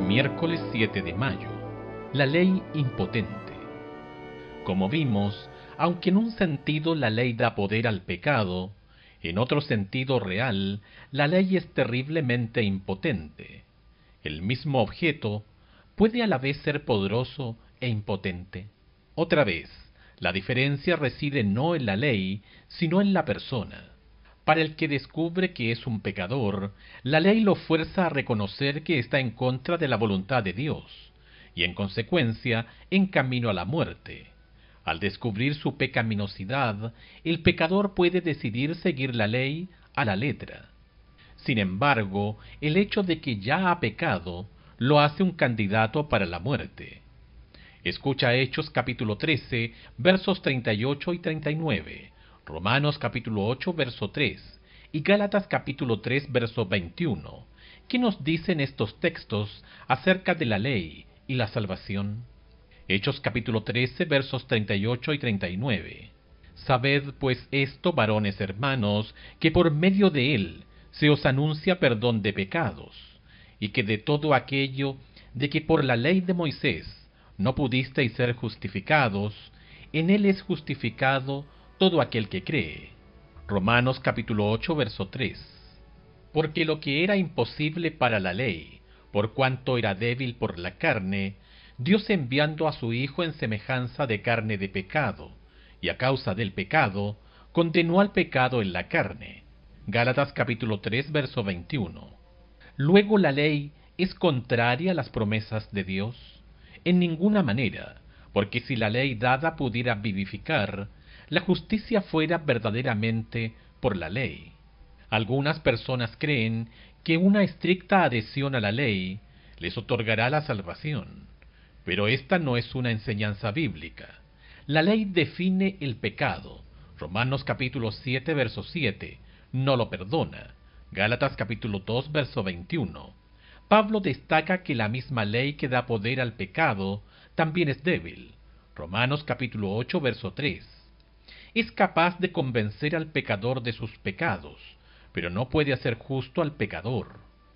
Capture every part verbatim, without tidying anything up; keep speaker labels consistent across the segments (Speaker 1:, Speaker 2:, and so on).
Speaker 1: Miércoles siete de mayo. La ley impotente. Como vimos, aunque en un sentido la ley da poder al pecado, en otro sentido real, la ley es terriblemente impotente. El mismo objeto puede a la vez ser poderoso e impotente. Otra vez, la diferencia reside no en la ley, sino en la persona. Para el que descubre que es un pecador, la ley lo fuerza a reconocer que está en contra de la voluntad de Dios, y en consecuencia en camino a la muerte. Al descubrir su pecaminosidad, el pecador puede decidir seguir la ley a la letra. Sin embargo, el hecho de que ya ha pecado lo hace un candidato para la muerte. Escucha Hechos capítulo trece, versos treinta y ocho y treinta y nueve, Romanos capítulo ocho, verso tres, y Gálatas capítulo tres, verso veintiuno. ¿Qué nos dicen estos textos acerca de la ley y la salvación? Hechos capítulo trece, versos treinta y ocho y treinta y nueve. Sabed pues esto, varones hermanos, que por medio de él se os anuncia perdón de pecados, y que de todo aquello de que por la ley de Moisés no pudisteis ser justificados, en él es justificado todo aquel que cree. Romanos capítulo ocho, verso tres. Porque lo que era imposible para la ley, por cuanto era débil por la carne, Dios enviando a su Hijo en semejanza de carne de pecado, y a causa del pecado, condenó al pecado en la carne. Gálatas capítulo tres, verso veintiuno. Luego la ley es contraria a las promesas de Dios. En ninguna manera, porque si la ley dada pudiera vivificar, la justicia fuera verdaderamente por la ley. Algunas personas creen que una estricta adhesión a la ley les otorgará la salvación, pero esta no es una enseñanza bíblica. La ley define el pecado. Romanos capítulo siete, verso siete, no lo perdona. Gálatas capítulo dos, verso veintiuno. Pablo destaca que la misma ley que da poder al pecado también es débil. Romanos capítulo ocho, verso tres. Es capaz de convencer al pecador de sus pecados, pero no puede hacer justo al pecador.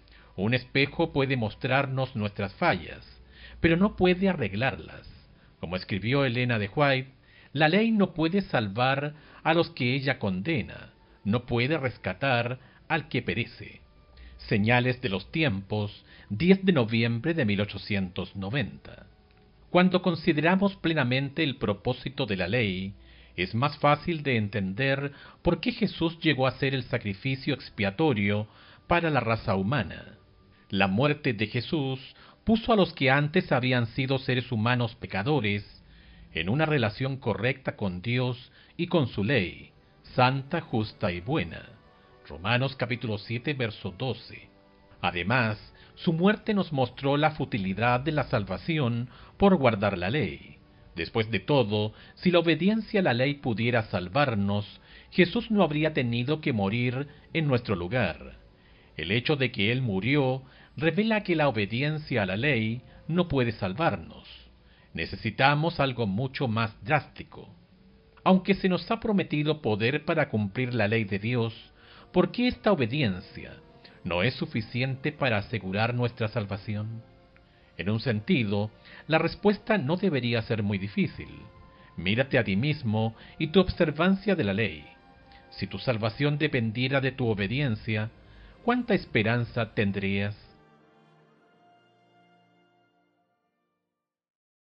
Speaker 1: Un espejo puede mostrarnos nuestras fallas, pero no puede arreglarlas. Como escribió Elena de White, la ley no puede salvar a los que ella condena, no puede rescatar al que perece. Señales de los tiempos, diez de noviembre de mil ochocientos noventa. Cuando consideramos plenamente el propósito de la ley, es más fácil de entender por qué Jesús llegó a ser el sacrificio expiatorio para la raza humana. La muerte de Jesús puso a los que antes habían sido seres humanos pecadores en una relación correcta con Dios y con su ley, santa, justa y buena. Romanos capítulo siete, verso doce. Además, su muerte nos mostró la futilidad de la salvación por guardar la ley. Después de todo, si la obediencia a la ley pudiera salvarnos, Jesús no habría tenido que morir en nuestro lugar. El hecho de que Él murió revela que la obediencia a la ley no puede salvarnos. Necesitamos algo mucho más drástico. Aunque se nos ha prometido poder para cumplir la ley de Dios, ¿por qué esta obediencia no es suficiente para asegurar nuestra salvación? En un sentido, la respuesta no debería ser muy difícil. Mírate a ti mismo y tu observancia de la ley. Si tu salvación dependiera de tu obediencia, ¿cuánta esperanza tendrías?